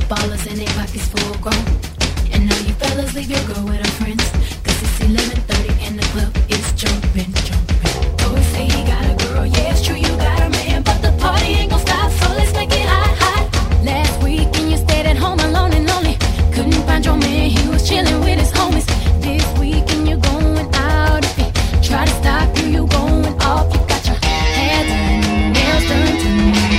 ballers and their pockets full grown. And now you fellas leave your girl with her friends, 'cause it's 11:30 and the club is jumping, jumping. Boy say he got a girl, yeah it's true you got a man, but the party ain't gon' stop, so let's make it hot, hot. Last weekend you stayed at home alone and lonely, couldn't find your man, he was chilling with his homies. This weekend you're going out, if he try to stop you, you going off. You got your hair done, nails done too,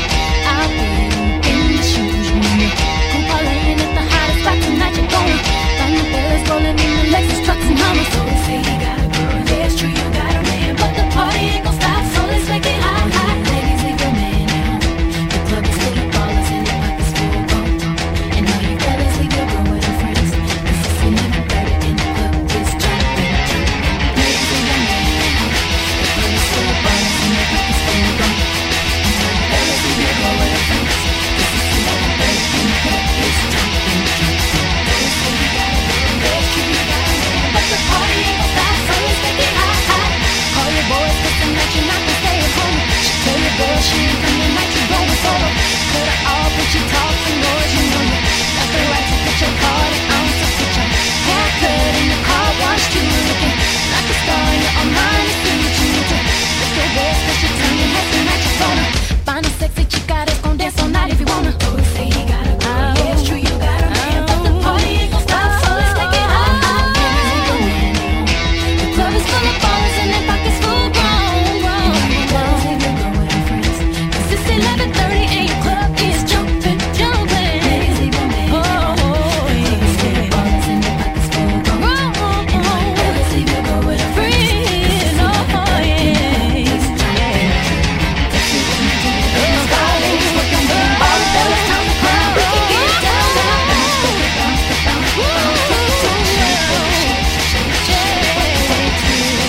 out there in the shoes, you know. Cool parlaying at the hottest spot tonight, you're gonna find the fellas rolling in the Lexus trucks and Hummers. So they say he got a girl, yeah it's true you got a man, but the party ain't gon' stop, so let's make it hot, hot. Ladies leave your man at home, the club is full of ballers and their pockets full of gold. And now you fellas leave your girl with her friends, 'cause it's 11:30 and the club is jumping, jumping. Ladies leave your man at home, the club is full of ballers and their pockets full of gold. And now you fellas leave your girl with her friends, 'cause it's 11:30 and the club is jumping, jumping. They say you got a girl, yeah it's true you got a man, but the party ain't gon' stop, so let's make it hot, hot. Call your boys, 'cause tonight you're not gon' stay at home. She tell your girl she ain't coming tonight, you going solo. Cut her off when she talks and noise, you know you got the right to put your party on. So put your haircut in the car wash, you looking like a star in your own mind. It's what you need to lift your waist, 'cause you're turning heads tonight, you're gonna find a sexy chick out that's gon' dance all night if you wanna. Oh, say he got a girl, yeah it's true you got a man, but the party ain't gon' stop, so let's make it hot, hot. Ladies leave your man at home, the club is full of ballers and their pockets full grown, grown. And now you fellas leave your girl with her friends, 'cause it's 11:30 and your club is jumping, jumping. Ladies leave your man at home, the club is full of ballers and their pockets full grown. And now you fellas leave your girl with her friends, 'cause it's 11:30 and the club is jumping. Let's see what you do. Let's go, ladies, work on them ballers, now it's time to climb. We can get down, down, bounce, bounce, bounce, bounce, bounce, bounce, bounce, shake, shake, shake, shake, shake,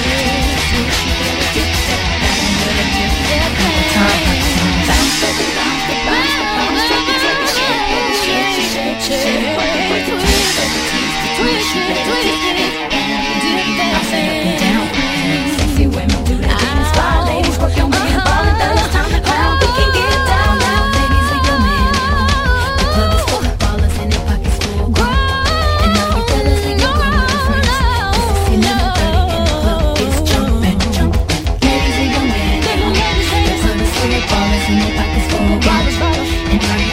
you better dip that, you better dip that, time, bounce, baby, bounce, bounce, bounce, take it, shake, shake, shake, shake, twist, twist, you better dip that, bounce it up and down, sexy women do that dance, wild ladies work on being ballin', now it's time to clown. We can get down now, ladies leave your man at home, the club is full of ballers and their pockets full of gold. And now you fellas leave your girl with her friends, 'cause it's 11:30 and the club is jumping, jumping. Ladies leave your man at home, the club is full of ballers and their pockets full of gold. And now you